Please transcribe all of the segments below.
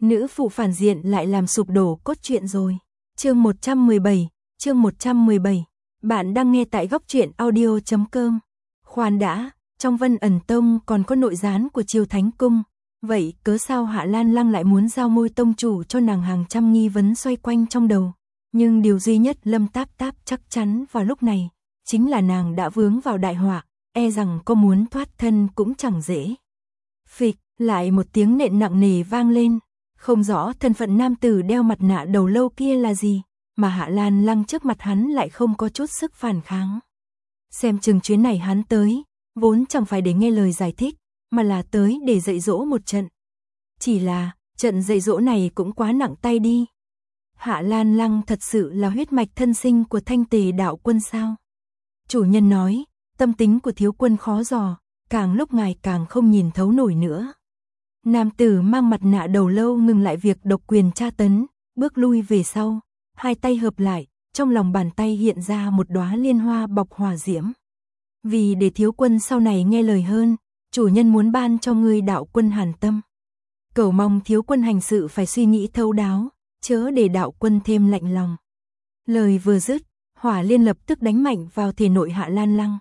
nữ phụ phản diện lại làm sụp đổ cốt truyện rồi. Chương 117, bạn đang nghe tại góc truyện audio.com. Khoan đã, trong Vân Ẩn Tông còn có nội gián của Chiêu Thánh Cung, vậy cớ sao Hạ Lan Lăng lại muốn giao ngôi tông chủ cho nàng? Hàng trăm nghi vấn xoay quanh trong đầu, nhưng điều duy nhất Lâm Táp Táp chắc chắn vào lúc này, chính là nàng đã vướng vào đại họa, e rằng có muốn thoát thân cũng chẳng dễ. Phịch, lại một tiếng nện nặng nề vang lên, không rõ thân phận nam tử đeo mặt nạ đầu lâu kia là gì, mà Hạ Lan Lăng trước mặt hắn lại không có chút sức phản kháng. Xem chừng chuyến này hắn tới, vốn chẳng phải để nghe lời giải thích, mà là tới để dạy dỗ một trận. Chỉ là, trận dạy dỗ này cũng quá nặng tay đi. Hạ Lan Lăng thật sự là huyết mạch thân sinh của Thanh Tề đạo quân sao? Chủ nhân nói, tâm tính của thiếu quân khó dò, càng lúc ngài càng không nhìn thấu nổi nữa. Nam tử mang mặt nạ đầu lâu ngừng lại việc độc quyền tra tấn, bước lui về sau, hai tay hợp lại, trong lòng bàn tay hiện ra một đóa liên hoa bọc hỏa diễm. Vì để thiếu quân sau này nghe lời hơn, chủ nhân muốn ban cho ngươi đạo quân hàn tâm. Cầu mong thiếu quân hành sự phải suy nghĩ thấu đáo, chớ để đạo quân thêm lạnh lòng. Lời vừa dứt, hỏa liên lập tức đánh mạnh vào thể nội Hạ Lan Lăng.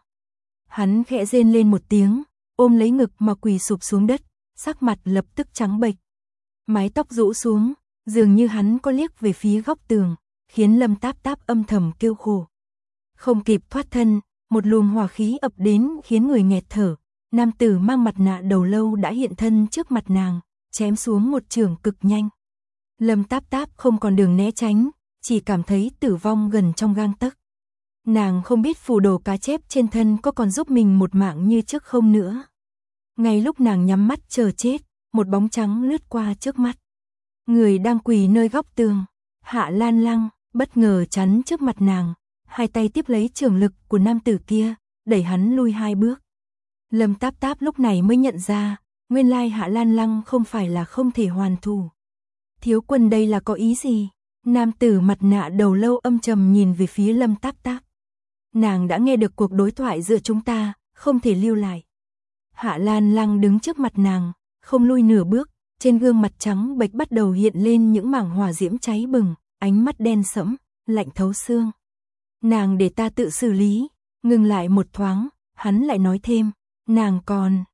Hắn khẽ rên lên một tiếng, ôm lấy ngực mà quỳ sụp xuống đất, sắc mặt lập tức trắng bệch. Mái tóc rũ xuống, dường như hắn có liếc về phía góc tường, khiến Lâm Táp Táp âm thầm kêu khổ. Không kịp thoát thân, một luồng hỏa khí ập đến khiến người nghẹt thở. Nam tử mang mặt nạ đầu lâu đã hiện thân trước mặt nàng, chém xuống một chưởng cực nhanh. Lâm Táp Táp không còn đường né tránh, chỉ cảm thấy tử vong gần trong gang tấc. Nàng không biết phù đồ cá chép trên thân có còn giúp mình một mạng như trước không nữa. Ngay lúc nàng nhắm mắt chờ chết, một bóng trắng lướt qua trước mắt. Người đang quỳ nơi góc tường, Hạ Lan Lăng, bất ngờ chắn trước mặt nàng, hai tay tiếp lấy chưởng lực của nam tử kia, đẩy hắn lui hai bước. Lâm Táp Táp lúc này mới nhận ra, nguyên lai Hạ Lan Lăng không phải là không thể hoàn thủ. Thiếu quân đây là có ý gì? Nam tử mặt nạ đầu lâu âm trầm nhìn về phía Lâm Táp Táp. Nàng đã nghe được cuộc đối thoại giữa chúng ta, không thể lưu lại. Hạ Lan Lăng đứng trước mặt nàng, không lui nửa bước, trên gương mặt trắng bệch bắt đầu hiện lên những mảng hỏa diễm cháy bừng, ánh mắt đen sẫm, lạnh thấu xương. Nàng để ta tự xử lý. Ngừng lại một thoáng, hắn lại nói thêm, nàng còn,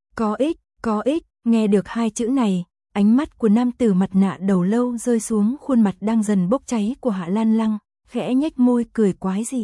có ích, nghe được hai chữ này, ánh mắt của nam tử mặt nạ đầu lâu rơi xuống khuôn mặt đang dần bốc cháy của Hạ Lan Lăng, khẽ nhếch môi cười quái dị.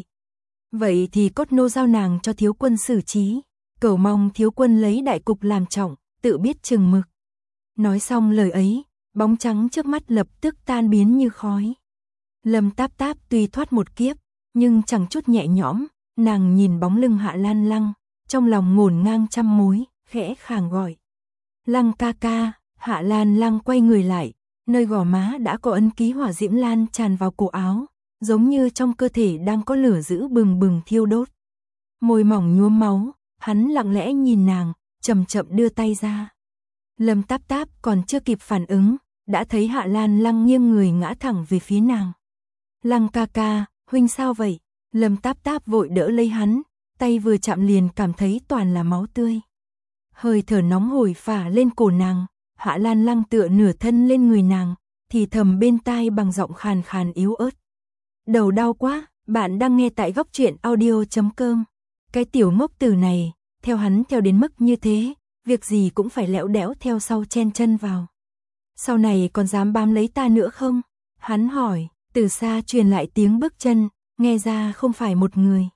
Vậy thì cốt nô giao nàng cho thiếu quân xử trí, cầu mong thiếu quân lấy đại cục làm trọng, tự biết chừng mực. Nói xong lời ấy, bóng trắng trước mắt lập tức tan biến như khói. Lâm Táp Táp tuy thoát một kiếp, nhưng chẳng chút nhẹ nhõm, nàng nhìn bóng lưng Hạ Lan Lăng, trong lòng ngổn ngang trăm mối, khẽ khàng gọi. Lăng ca ca. Hạ Lan Lăng quay người lại, nơi gò má đã có ấn ký hỏa diễm lan tràn vào cổ áo, giống như trong cơ thể đang có lửa dữ bừng bừng thiêu đốt. Môi mỏng nhuốm máu, hắn lặng lẽ nhìn nàng, chậm chậm đưa tay ra. Lâm Táp Táp còn chưa kịp phản ứng, đã thấy Hạ Lan Lăng nghiêng người ngã thẳng về phía nàng. Lăng ca ca, huynh sao vậy? Lâm Táp Táp vội đỡ lấy hắn, tay vừa chạm liền cảm thấy toàn là máu tươi. Hơi thở nóng hổi phả lên cổ nàng, Hạ Lan Lăng tựa nửa thân lên người nàng, thì thầm bên tai bằng giọng khàn khàn yếu ớt. Đầu đau quá, bạn đang nghe tại góc truyện audio.com. Cái tiểu ngốc tử này, theo hắn theo đến mức như thế, việc gì cũng phải lẽo đẽo theo sau chen chân vào. Sau này còn dám bám lấy ta nữa không? Hắn hỏi, từ xa truyền lại tiếng bước chân, nghe ra không phải một người.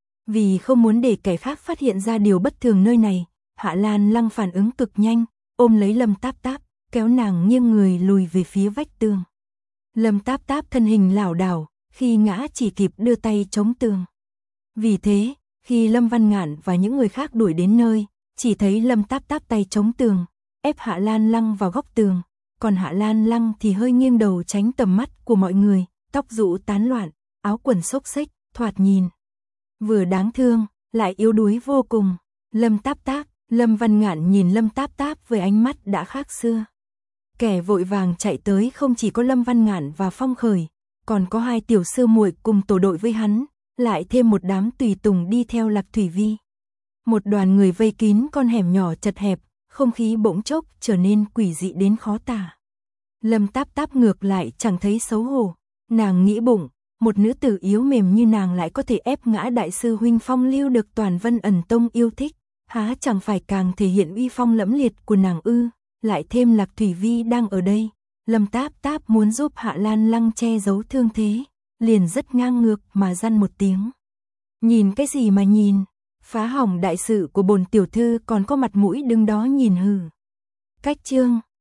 Vì không muốn để kẻ khác phát hiện ra điều bất thường nơi này, Hạ Lan Lăng phản ứng cực nhanh, ôm lấy Lâm Táp Táp, kéo nàng nghiêng người lùi về phía vách tường. Lâm Táp Táp thân hình lảo đảo, khi ngã chỉ kịp đưa tay chống tường. Vì thế, khi Lâm Văn Ngạn và những người khác đuổi đến nơi, chỉ thấy Lâm Táp Táp tay chống tường, ép Hạ Lan Lăng vào góc tường, còn Hạ Lan Lăng thì hơi nghiêng đầu tránh tầm mắt của mọi người, tóc rũ tán loạn, áo quần xốc xếch, thoạt nhìn vừa đáng thương, lại yếu đuối vô cùng. Lâm Táp Táp, Lâm Văn Ngạn nhìn Lâm Táp Táp với ánh mắt đã khác xưa. Kẻ vội vàng chạy tới không chỉ có Lâm Văn Ngạn và Phong Khởi, còn có hai tiểu sư muội cùng tổ đội với hắn, lại thêm một đám tùy tùng đi theo Lạc Thủy Vi. Một đoàn người vây kín con hẻm nhỏ chật hẹp, không khí bỗng chốc trở nên quỷ dị đến khó tả. Lâm Táp Táp ngược lại chẳng thấy xấu hổ, nàng nghĩ bụng, một nữ tử yếu mềm như nàng lại có thể ép ngã đại sư huynh phong lưu được toàn Vân Ẩn Tông yêu thích, há chẳng phải càng thể hiện uy phong lẫm liệt của nàng ư, lại thêm Lạc Thủy Vi đang ở đây, Lâm Táp Táp muốn giúp Hạ Lan Lăng che giấu thương thế, liền rất ngang ngược mà dăn một tiếng. Nhìn cái gì mà nhìn, phá hỏng đại sự của bổn tiểu thư còn có mặt mũi đứng đó nhìn hừ. Cách chương